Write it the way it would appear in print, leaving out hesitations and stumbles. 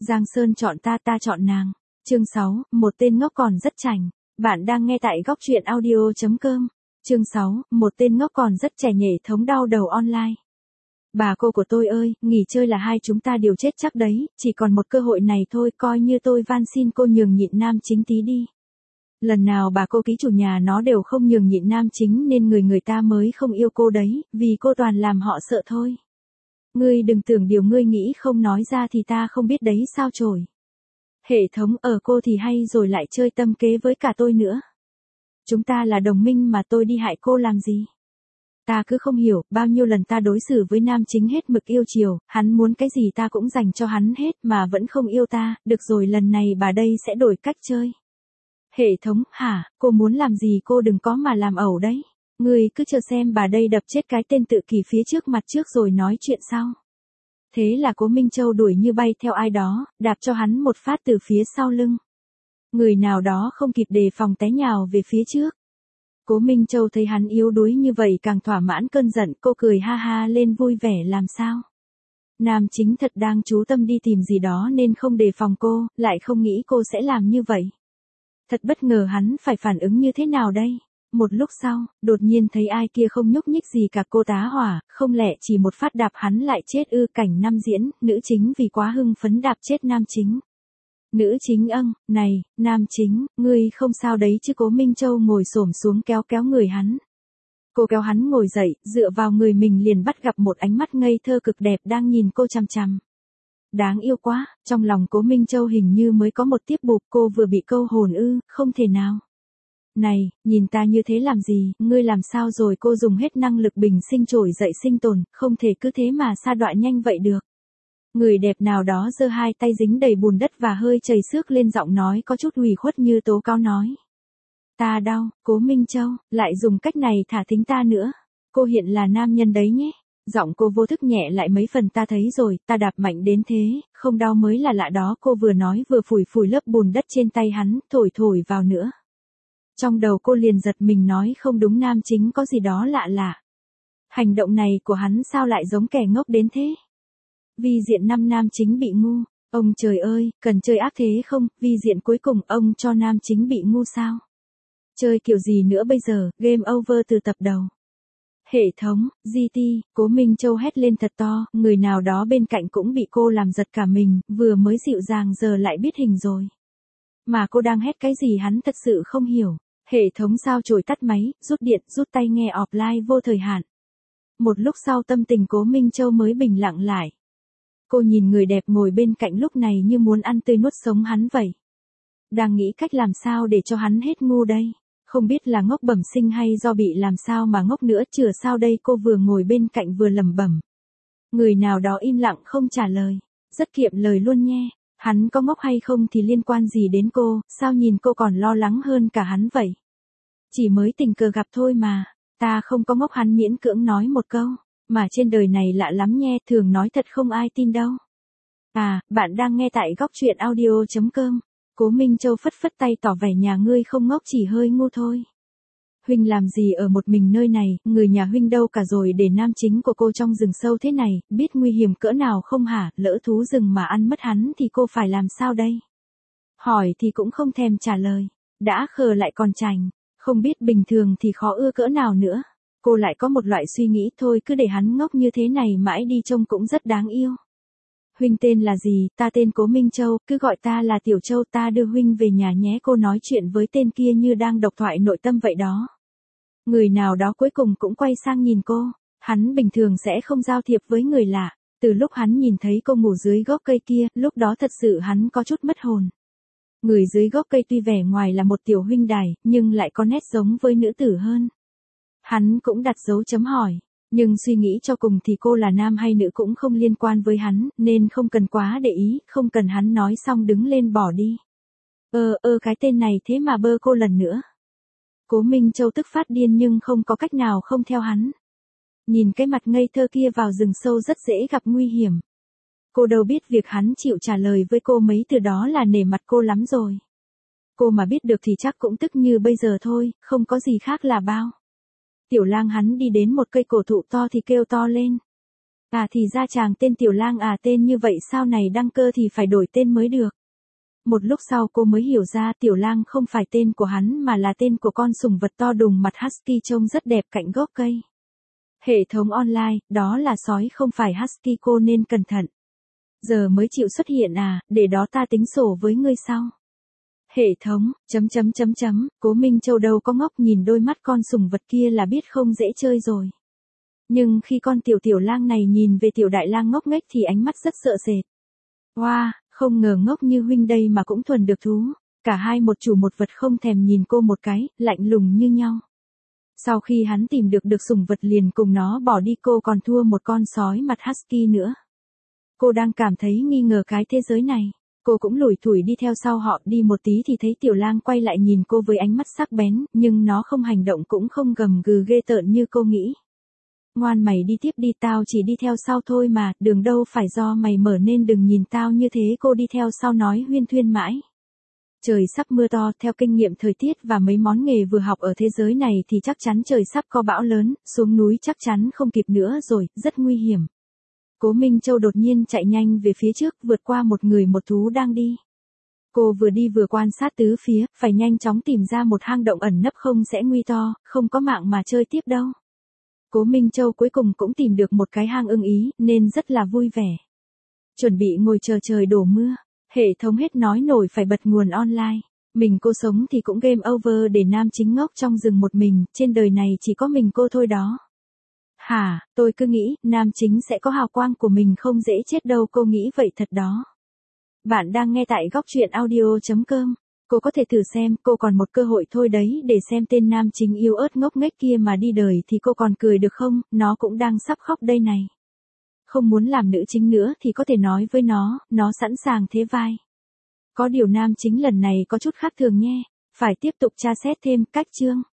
Giang Sơn chọn ta, ta chọn nàng. Chương 6, một tên ngốc còn rất chảnh. Bạn đang nghe tại góc truyện audio.com. Chương 6, một tên ngốc còn rất trẻ nhảy thống đau đầu online. Bà cô của tôi ơi, nghỉ chơi là hai chúng ta đều chết chắc đấy, chỉ còn một cơ hội này thôi, coi như tôi van xin cô nhường nhịn nam chính tí đi. Lần nào bà cô ký chủ nhà nó đều không nhường nhịn nam chính nên người ta mới không yêu cô đấy, vì cô toàn làm họ sợ thôi. Ngươi đừng tưởng điều ngươi nghĩ không nói ra thì ta không biết đấy sao chổi. Hệ thống ở cô thì hay rồi lại chơi tâm kế với cả tôi nữa. Chúng ta là đồng minh mà tôi đi hại cô làm gì? Ta cứ không hiểu, bao nhiêu lần ta đối xử với nam chính hết mực yêu chiều, hắn muốn cái gì ta cũng dành cho hắn hết mà vẫn không yêu ta, được rồi lần này bà đây sẽ đổi cách chơi. Hệ thống, hả, cô muốn làm gì cô đừng có mà làm ẩu đấy. Ngươi cứ chờ xem bà đây đập chết cái tên tự kỷ phía trước mặt trước rồi nói chuyện sau. Thế là Cố Minh Châu đuổi như bay theo ai đó, đạp cho hắn một phát từ phía sau lưng. Người nào đó không kịp đề phòng té nhào về phía trước. Cố Minh Châu thấy hắn yếu đuối như vậy càng thỏa mãn cơn giận, cô cười ha ha lên vui vẻ làm sao. Nam chính thật đang chú tâm đi tìm gì đó nên không đề phòng cô, lại không nghĩ cô sẽ làm như vậy. Thật bất ngờ hắn phải phản ứng như thế nào đây? Một lúc sau, đột nhiên thấy ai kia không nhúc nhích gì cả cô tá hỏa, không lẽ chỉ một phát đạp hắn lại chết ư? Cảnh năm diễn, nữ chính vì quá hưng phấn đạp chết nam chính. Nữ chính này, nam chính, ngươi không sao đấy chứ? Cố Minh Châu ngồi xổm xuống kéo người hắn. Cô kéo hắn ngồi dậy, dựa vào người mình liền bắt gặp một ánh mắt ngây thơ cực đẹp đang nhìn cô chằm chằm. Đáng yêu quá, trong lòng Cố Minh Châu hình như mới có một tiếp bụp, cô vừa bị câu hồn ư, không thể nào. Này, nhìn ta như thế làm gì, ngươi làm sao rồi? Cô dùng hết năng lực bình sinh trỗi dậy sinh tồn, không thể cứ thế mà sa đọa nhanh vậy được. Người đẹp nào đó giơ hai tay dính đầy bùn đất và hơi chảy xước lên giọng nói có chút ủy khuất như tố cáo nói. Ta đau, Cố Minh Châu, lại dùng cách này thả thính ta nữa. Cô hiện là nam nhân đấy nhé. Giọng cô vô thức nhẹ lại mấy phần. Ta thấy rồi, ta đạp mạnh đến thế, không đau mới là lạ đó. Cô vừa nói vừa phủi lớp bùn đất trên tay hắn, thổi vào nữa. Trong đầu cô liền giật mình nói không đúng, nam chính có gì đó lạ lạ. Hành động này của hắn sao lại giống kẻ ngốc đến thế? Vi diện năm nam chính bị ngu. Ông trời ơi, cần chơi ác thế không? Vi diện cuối cùng ông cho nam chính bị ngu sao? Chơi kiểu gì nữa bây giờ? Game over từ tập đầu. Hệ thống, GT, Cố Minh Châu hét lên thật to, người nào đó bên cạnh cũng bị cô làm giật cả mình, vừa mới dịu dàng giờ lại biết hình rồi. Mà cô đang hét cái gì hắn thật sự không hiểu. Hệ thống sao chổi tắt máy, rút điện, rút tai nghe offline vô thời hạn. Một lúc sau tâm tình Cố Minh Châu mới bình lặng lại. Cô nhìn người đẹp ngồi bên cạnh lúc này như muốn ăn tươi nuốt sống hắn vậy. Đang nghĩ cách làm sao để cho hắn hết ngu đây. Không biết là ngốc bẩm sinh hay do bị làm sao mà ngốc nữa, chừa sao đây? Cô vừa ngồi bên cạnh vừa lẩm bẩm. Người nào đó im lặng không trả lời. Rất kiệm lời luôn nhé. Hắn có ngốc hay không thì liên quan gì đến cô, sao nhìn cô còn lo lắng hơn cả hắn vậy? Chỉ mới tình cờ gặp thôi mà, ta không có ngốc. Hắn miễn cưỡng nói một câu, mà trên đời này lạ lắm nhé, thường nói thật không ai tin đâu. À, bạn đang nghe tại góc truyện audio.com. Cố Minh Châu phất phất tay tỏ vẻ nhà ngươi không ngốc chỉ hơi ngu thôi. Huynh làm gì ở một mình nơi này, người nhà huynh đâu cả rồi để nam chính của cô trong rừng sâu thế này, biết nguy hiểm cỡ nào không hả? Lỡ thú rừng mà ăn mất hắn thì cô phải làm sao đây? Hỏi thì cũng không thèm trả lời, đã khờ lại còn chảnh, không biết bình thường thì khó ưa cỡ nào nữa. Cô lại có một loại suy nghĩ thôi cứ để hắn ngốc như thế này mãi đi trông cũng rất đáng yêu. Huynh tên là gì? Ta tên Cố Minh Châu, cứ gọi ta là Tiểu Châu, ta đưa huynh về nhà nhé. Cô nói chuyện với tên kia như đang độc thoại nội tâm vậy đó. Người nào đó cuối cùng cũng quay sang nhìn cô, hắn bình thường sẽ không giao thiệp với người lạ, từ lúc hắn nhìn thấy cô ngủ dưới gốc cây kia, lúc đó thật sự hắn có chút mất hồn. Người dưới gốc cây tuy vẻ ngoài là một tiểu huynh đài, nhưng lại có nét giống với nữ tử hơn. Hắn cũng đặt dấu chấm hỏi. Nhưng suy nghĩ cho cùng thì cô là nam hay nữ cũng không liên quan với hắn, nên không cần quá để ý, không cần. Hắn nói xong đứng lên bỏ đi. Cái tên này thế mà bơ cô lần nữa. Cố Minh Châu tức phát điên nhưng không có cách nào không theo hắn. Nhìn cái mặt ngây thơ kia vào rừng sâu rất dễ gặp nguy hiểm. Cô đâu biết việc hắn chịu trả lời với cô mấy từ đó là nể mặt cô lắm rồi. Cô mà biết được thì chắc cũng tức như bây giờ thôi, không có gì khác là bao. Tiểu Lang hắn đi đến một cây cổ thụ to thì kêu to lên. À thì ra chàng tên Tiểu Lang à, tên như vậy sau này đăng cơ thì phải đổi tên mới được. Một lúc sau cô mới hiểu ra Tiểu Lang không phải tên của hắn mà là tên của con sủng vật to đùng mặt husky trông rất đẹp cạnh gốc cây. Hệ thống online, đó là sói không phải husky, cô nên cẩn thận. Giờ mới chịu xuất hiện à, để đó ta tính sổ với ngươi sau. Hệ thống, Cố Minh Châu đâu có ngốc, nhìn đôi mắt con sủng vật kia là biết không dễ chơi rồi. Nhưng khi con Tiểu Lang này nhìn về Tiểu Đại Lang ngốc nghếch thì ánh mắt rất sợ sệt. Wow, không ngờ ngốc như huynh đây mà cũng thuần được thú. Cả hai một chủ một vật không thèm nhìn cô một cái, lạnh lùng như nhau. Sau khi hắn tìm được sủng vật liền cùng nó bỏ đi, cô còn thua một con sói mặt husky nữa. Cô đang cảm thấy nghi ngờ cái thế giới này. Cô cũng lủi thủi đi theo sau họ, đi một tí thì thấy Tiểu Lang quay lại nhìn cô với ánh mắt sắc bén, nhưng nó không hành động cũng không gầm gừ ghê tởn như cô nghĩ. Ngoan mày đi tiếp đi, tao chỉ đi theo sau thôi mà, đường đâu phải do mày mở nên đừng nhìn tao như thế. Cô đi theo sau nói huyên thuyên mãi. Trời sắp mưa to, theo kinh nghiệm thời tiết và mấy món nghề vừa học ở thế giới này thì chắc chắn trời sắp có bão lớn, xuống núi chắc chắn không kịp nữa rồi, rất nguy hiểm. Cố Minh Châu đột nhiên chạy nhanh về phía trước, vượt qua một người một thú đang đi. Cô vừa đi vừa quan sát tứ phía, phải nhanh chóng tìm ra một hang động ẩn nấp không sẽ nguy to, không có mạng mà chơi tiếp đâu. Cố Minh Châu cuối cùng cũng tìm được một cái hang ưng ý, nên rất là vui vẻ. Chuẩn bị ngồi chờ trời đổ mưa, hệ thống hết nói nổi phải bật nguồn online. Mình cô sống thì cũng game over để nam chính ngốc trong rừng một mình, trên đời này chỉ có mình cô thôi đó. Hả, tôi cứ nghĩ, nam chính sẽ có hào quang của mình không dễ chết đâu, cô nghĩ vậy thật đó. Bạn đang nghe tại góc truyện audio.com. Cô có thể thử xem, cô còn một cơ hội thôi đấy để xem tên nam chính yêu ớt ngốc nghếch kia mà đi đời thì cô còn cười được không, nó cũng đang sắp khóc đây này. Không muốn làm nữ chính nữa thì có thể nói với nó sẵn sàng thế vai. Có điều nam chính lần này có chút khác thường nhé, phải tiếp tục tra xét thêm cách chương.